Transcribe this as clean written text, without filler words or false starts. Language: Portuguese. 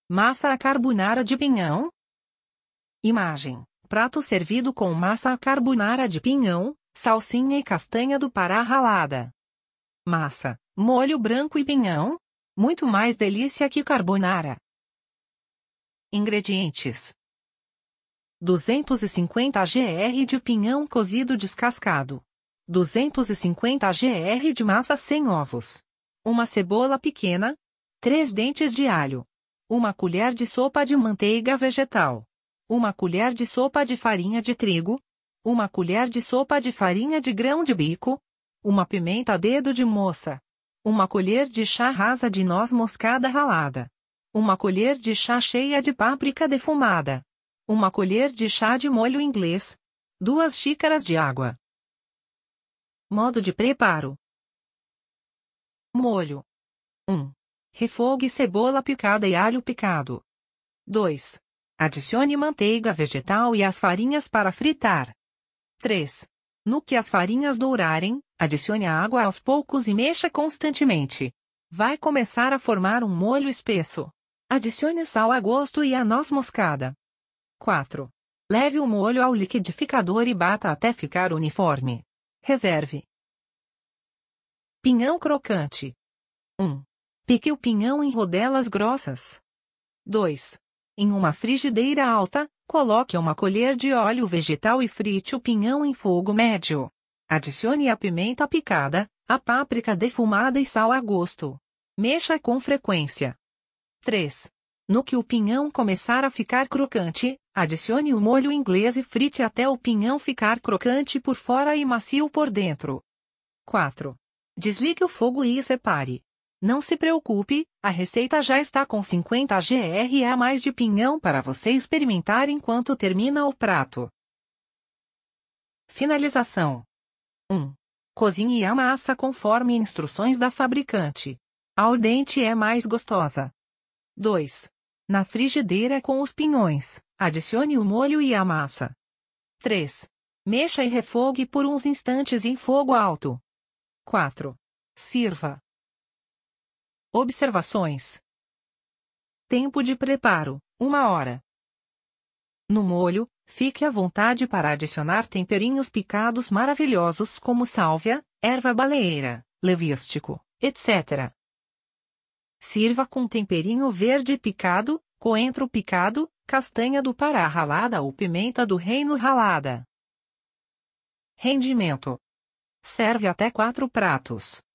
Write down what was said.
Massa à carbonara de pinhão. Imagem: prato servido com massa à carbonara de pinhão, salsinha e castanha do Pará ralada. Massa, molho branco e pinhão? Muito mais delícia que carbonara. Ingredientes: 250 gr de pinhão cozido descascado. 250 gr de massa sem ovos. Uma cebola pequena. 3 dentes de alho. Uma colher de sopa de manteiga vegetal. Uma colher de sopa de farinha de trigo. Uma colher de sopa de farinha de grão de bico. Uma pimenta dedo de moça. Uma colher de chá rasa de noz moscada ralada. Uma colher de chá cheia de páprica defumada. Uma colher de chá de molho inglês. 2 xícaras de água. Modo de preparo. Molho. 1. Refogue cebola picada e alho picado. 2. Adicione manteiga vegetal e as farinhas para fritar. 3. No que as farinhas dourarem, adicione a água aos poucos e mexa constantemente. Vai começar a formar um molho espesso. Adicione sal a gosto e a noz moscada. 4. Leve o molho ao liquidificador e bata até ficar uniforme. Reserve. Pinhão crocante. 1. Pique o pinhão em rodelas grossas. 2. Em uma frigideira alta, coloque uma colher de óleo vegetal e frite o pinhão em fogo médio. Adicione a pimenta picada, a páprica defumada e sal a gosto. Mexa com frequência. 3. No que o pinhão começar a ficar crocante, adicione o molho inglês e frite até o pinhão ficar crocante por fora e macio por dentro. 4. Desligue o fogo e separe. Não se preocupe, a receita já está com 50 gr a mais de pinhão para você experimentar enquanto termina o prato. Finalização. 1. Cozinhe a massa conforme instruções da fabricante. Ao dente é mais gostosa. 2. Na frigideira com os pinhões, adicione o molho e a massa. 3. Mexa e refogue por uns instantes em fogo alto. 4. Sirva. Observações. Tempo de preparo: 1 hora. No molho, fique à vontade para adicionar temperinhos picados maravilhosos como sálvia, erva baleeira, levístico, etc. Sirva com temperinho verde picado, coentro picado, castanha do Pará ralada ou pimenta do reino ralada. Rendimento: serve até 4 pratos.